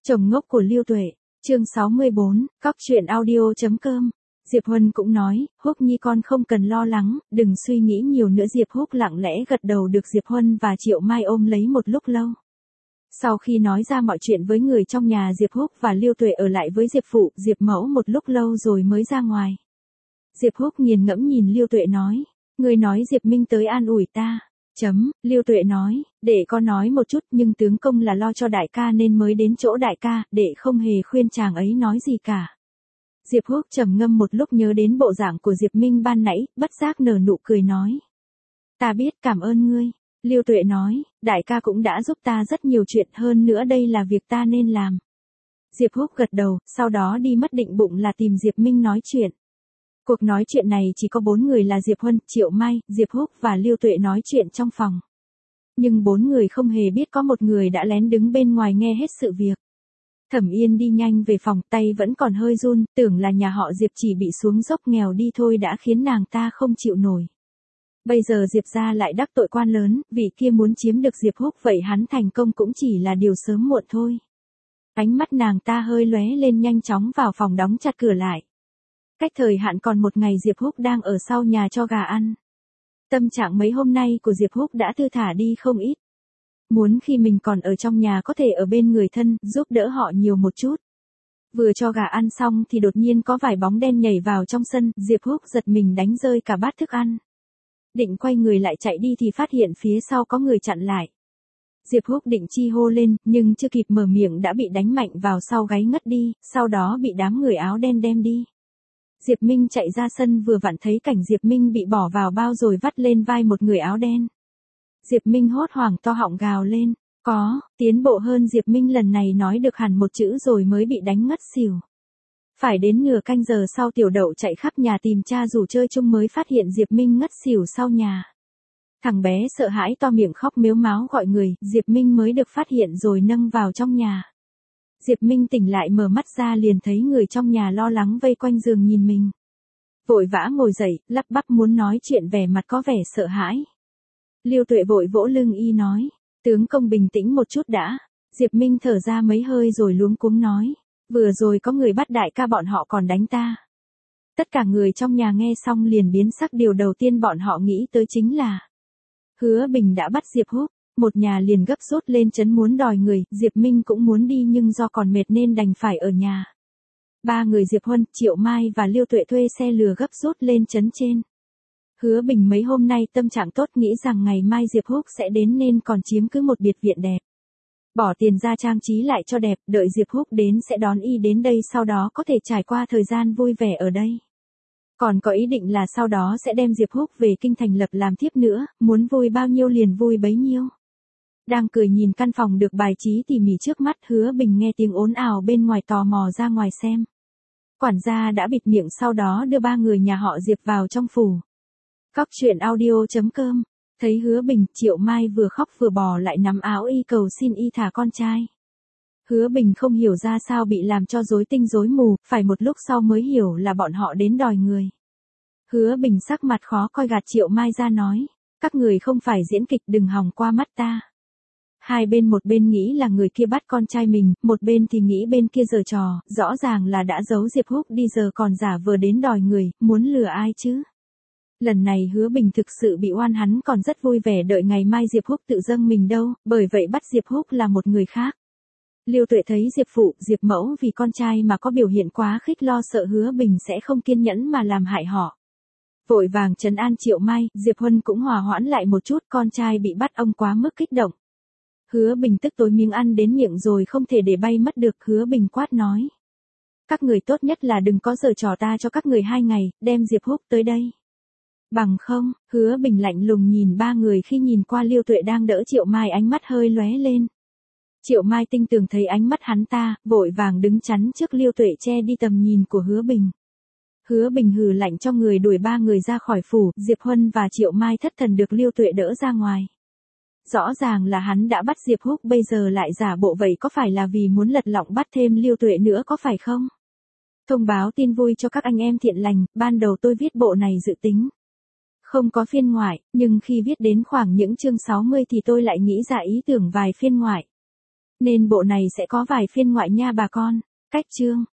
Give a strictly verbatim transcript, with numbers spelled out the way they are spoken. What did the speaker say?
Chồng ngốc của Lưu Tuệ, chương sáu mươi bốn, cóc truyện audio.com. Diệp Huân cũng nói, Húc Nhi con không cần lo lắng, đừng suy nghĩ nhiều nữa. Diệp Húc lặng lẽ gật đầu được Diệp Huân và Triệu Mai ôm lấy một lúc lâu. Sau khi nói ra mọi chuyện với người trong nhà, Diệp Húc và Lưu Tuệ ở lại với Diệp Phụ, Diệp Mẫu một lúc lâu rồi mới ra ngoài. Diệp Húc nghiền ngẫm nhìn Lưu Tuệ nói, người nói Diệp Minh tới an ủi ta. Chấm, Lưu Tuệ nói, để con nói một chút, nhưng tướng công là lo cho đại ca nên mới đến chỗ đại ca, để không hề khuyên chàng ấy nói gì cả. Diệp Húc trầm ngâm một lúc nhớ đến bộ dạng của Diệp Minh ban nãy, bất giác nở nụ cười nói. Ta biết, cảm ơn ngươi. Lưu Tuệ nói, đại ca cũng đã giúp ta rất nhiều chuyện, hơn nữa đây là việc ta nên làm. Diệp Húc gật đầu, sau đó đi mất định bụng là tìm Diệp Minh nói chuyện. Cuộc nói chuyện này chỉ có bốn người là Diệp Huân, Triệu Mai, Diệp Húc và Lưu Tuệ nói chuyện trong phòng. Nhưng bốn người không hề biết có một người đã lén đứng bên ngoài nghe hết sự việc. Thẩm Yên đi nhanh về phòng, tay vẫn còn hơi run, tưởng là nhà họ Diệp chỉ bị xuống dốc nghèo đi thôi đã khiến nàng ta không chịu nổi. Bây giờ Diệp gia lại đắc tội quan lớn, vị kia muốn chiếm được Diệp Húc, vậy hắn thành công cũng chỉ là điều sớm muộn thôi. Ánh mắt nàng ta hơi lóe lên, nhanh chóng vào phòng đóng chặt cửa lại. Cách thời hạn còn một ngày, Diệp Húc đang ở sau nhà cho gà ăn. Tâm trạng mấy hôm nay của Diệp Húc đã thư thả đi không ít. Muốn khi mình còn ở trong nhà có thể ở bên người thân, giúp đỡ họ nhiều một chút. Vừa cho gà ăn xong thì đột nhiên có vài bóng đen nhảy vào trong sân, Diệp Húc giật mình đánh rơi cả bát thức ăn. Định quay người lại chạy đi thì phát hiện phía sau có người chặn lại. Diệp Húc định chi hô lên, nhưng chưa kịp mở miệng đã bị đánh mạnh vào sau gáy ngất đi, sau đó bị đám người áo đen đem đi. Diệp Minh chạy ra sân vừa vặn thấy cảnh Diệp Minh bị bỏ vào bao rồi vắt lên vai một người áo đen. Diệp Minh hốt hoảng to họng gào lên, có, tiến bộ hơn. Diệp Minh lần này nói được hẳn một chữ rồi mới bị đánh ngất xỉu. Phải đến nửa canh giờ sau Tiểu Đậu chạy khắp nhà tìm cha rủ chơi chung mới phát hiện Diệp Minh ngất xỉu sau nhà. Thằng bé sợ hãi to miệng khóc mếu máo gọi người, Diệp Minh mới được phát hiện rồi nâng vào trong nhà. Diệp Minh tỉnh lại mở mắt ra liền thấy người trong nhà lo lắng vây quanh giường nhìn mình. Vội vã ngồi dậy, lắp bắp muốn nói chuyện, vẻ mặt có vẻ sợ hãi. Lưu Tuệ vội vỗ lưng y nói, tướng công bình tĩnh một chút đã. Diệp Minh thở ra mấy hơi rồi luống cuống nói, vừa rồi có người bắt đại ca, bọn họ còn đánh ta. Tất cả người trong nhà nghe xong liền biến sắc, điều đầu tiên bọn họ nghĩ tới chính là Hứa Bình đã bắt Diệp Húc. Một nhà liền gấp rút lên trấn muốn đòi người, Diệp Minh cũng muốn đi nhưng do còn mệt nên đành phải ở nhà. Ba người Diệp Huân, Triệu Mai và Lưu Tuệ thuê xe lừa gấp rút lên trấn trên. Hứa Bình mấy hôm nay tâm trạng tốt, nghĩ rằng ngày mai Diệp Húc sẽ đến nên còn chiếm cứ một biệt viện đẹp. Bỏ tiền ra trang trí lại cho đẹp, đợi Diệp Húc đến sẽ đón y đến đây, sau đó có thể trải qua thời gian vui vẻ ở đây. Còn có ý định là sau đó sẽ đem Diệp Húc về kinh thành lập làm thiếp nữa, muốn vui bao nhiêu liền vui bấy nhiêu. Đang cười nhìn căn phòng được bài trí tỉ mỉ trước mắt, Hứa Bình nghe tiếng ồn ào bên ngoài tò mò ra ngoài xem. Quản gia đã bịt miệng, sau đó đưa ba người nhà họ Diệp vào trong phủ. Cóc truyện audio.com. Thấy Hứa Bình, Triệu Mai vừa khóc vừa bò lại nắm áo y cầu xin y thả con trai. Hứa Bình không hiểu ra sao bị làm cho rối tinh rối mù, phải một lúc sau mới hiểu là bọn họ đến đòi người. Hứa Bình sắc mặt khó coi gạt Triệu Mai ra nói, các người không phải diễn kịch, đừng hòng qua mắt ta. Hai bên, một bên nghĩ là người kia bắt con trai mình, một bên thì nghĩ bên kia giở trò, rõ ràng là đã giấu Diệp Húc đi giờ còn giả vờ đến đòi người, muốn lừa ai chứ. Lần này Hứa Bình thực sự bị oan, hắn còn rất vui vẻ đợi ngày mai Diệp Húc tự dâng mình đâu, bởi vậy bắt Diệp Húc là một người khác. Lưu Tuệ thấy Diệp Phụ, Diệp Mẫu vì con trai mà có biểu hiện quá khích, lo sợ Hứa Bình sẽ không kiên nhẫn mà làm hại họ. Vội vàng trấn an Triệu Mai, Diệp Huân cũng hòa hoãn lại một chút, con trai bị bắt ông quá mức kích động. Hứa Bình tức tối miếng ăn đến miệng rồi không thể để bay mất được, Hứa Bình quát nói. Các người tốt nhất là đừng có giở trò, ta cho các người hai ngày, đem Diệp Húc tới đây. Bằng không, Hứa Bình lạnh lùng nhìn ba người, khi nhìn qua Lưu Tuệ đang đỡ Triệu Mai ánh mắt hơi lóe lên. Triệu Mai tinh tường thấy ánh mắt hắn ta, vội vàng đứng chắn trước Lưu Tuệ che đi tầm nhìn của Hứa Bình. Hứa Bình hừ lạnh cho người đuổi ba người ra khỏi phủ, Diệp Huân và Triệu Mai thất thần được Lưu Tuệ đỡ ra ngoài. Rõ ràng là hắn đã bắt Diệp Húc, bây giờ lại giả bộ, vậy có phải là vì muốn lật lọng bắt thêm Lưu Tuệ nữa có phải không? Thông báo tin vui cho các anh em thiện lành, ban đầu tôi viết bộ này dự tính không có phiên ngoại, nhưng khi viết đến khoảng những chương sáu mươi thì tôi lại nghĩ ra ý tưởng vài phiên ngoại. Nên bộ này sẽ có vài phiên ngoại nha bà con. Cách chương